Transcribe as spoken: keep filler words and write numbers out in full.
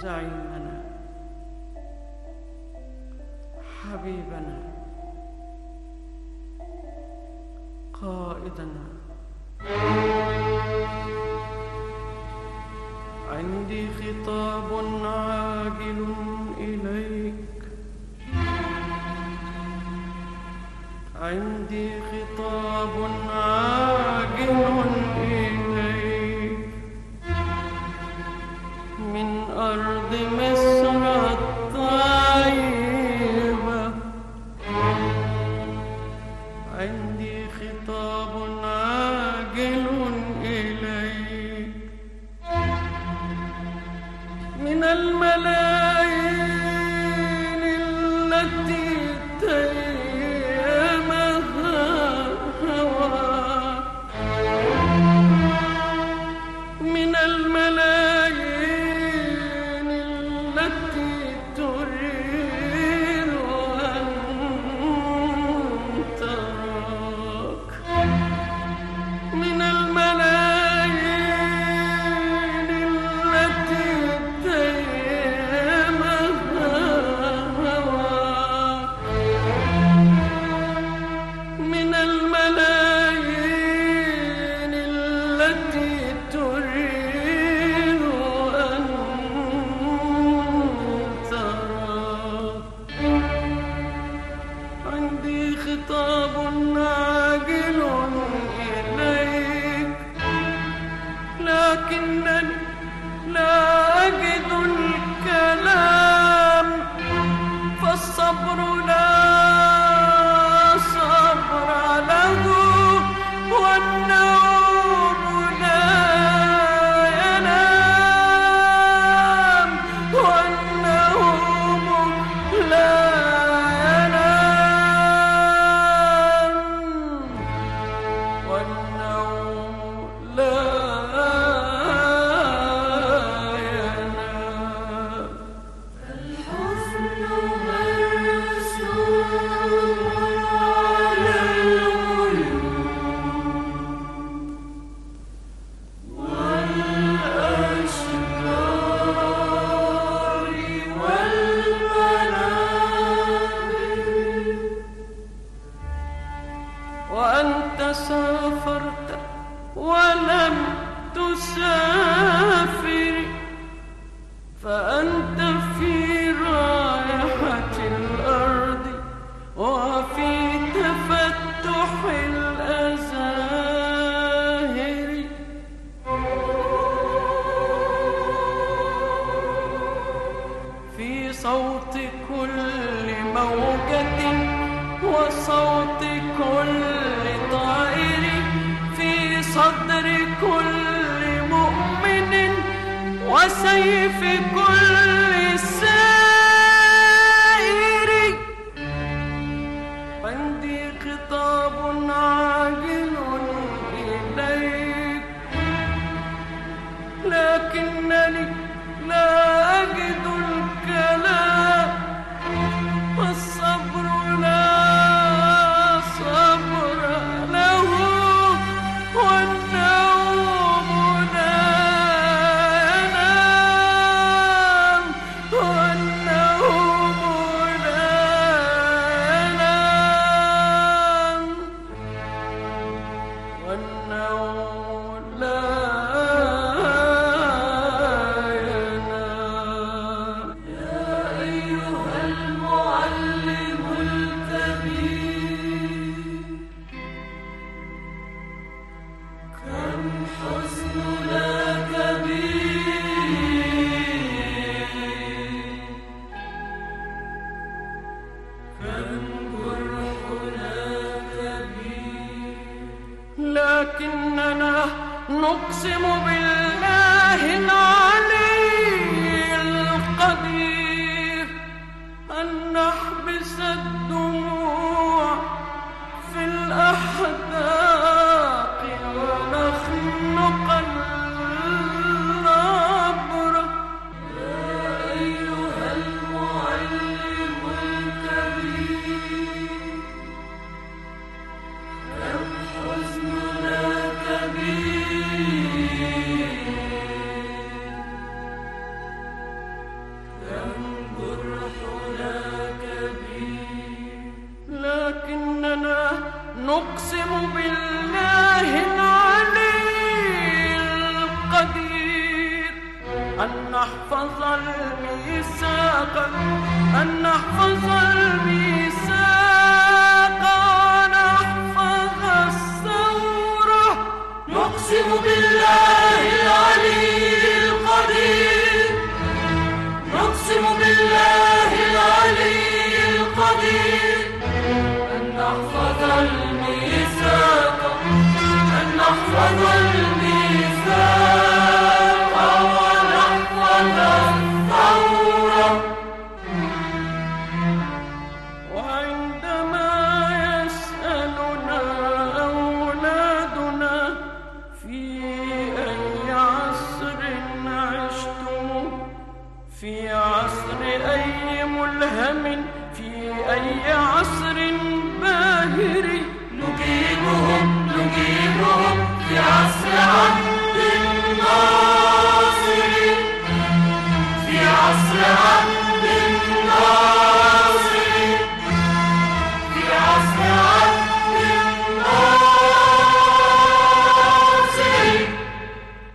زعيمنا حبيبنا قائدنا. عندي خطاب عاجل إليك، عندي خطاب عاجل إليك من أرض مصر الطيبة. عندي خطاب عاجل إليك من الملايين التي تيمها هواك، من الملايين التي تريد أن تراك، من الملايين التي تيمها هواك، من الملايين التي تريد أن تراك. عندي خطاب عاجل إليك لكنني لا أجد الكلام، فالصبر لا صبر له، والنوم لا ينام، والنوم لا ينام، والنوم لا ينام. الحزن مرسوم على العيون والأشجار والمنابر، وأنت سافرت ولم تسافر، فأنت في رائحة الأرض وفي تفتح الأزاهر. في صوت كل موجة وصوت كل طائر، في صدر كل مؤمن وسيف كل سائر. عندي خطاب عاجل إليك لكنني لا أجد الكلام، والصبر لا صبر له، والنوم لا ينام، والنوم لا ينام، والنوم لا ينام. يا أيها المعلم الكبير، كم حزننا كبير، كم جرحنا كبير، لكننا نقسم بالله العلي القدير أن نحبس الدموع في الأحداق ونخنق النبر. يا أيها المعلم الكبير، كم حزننا كبير، ونتعاقد أن نحفظ الميثاق ونحفظ الثورة. نقسم بالله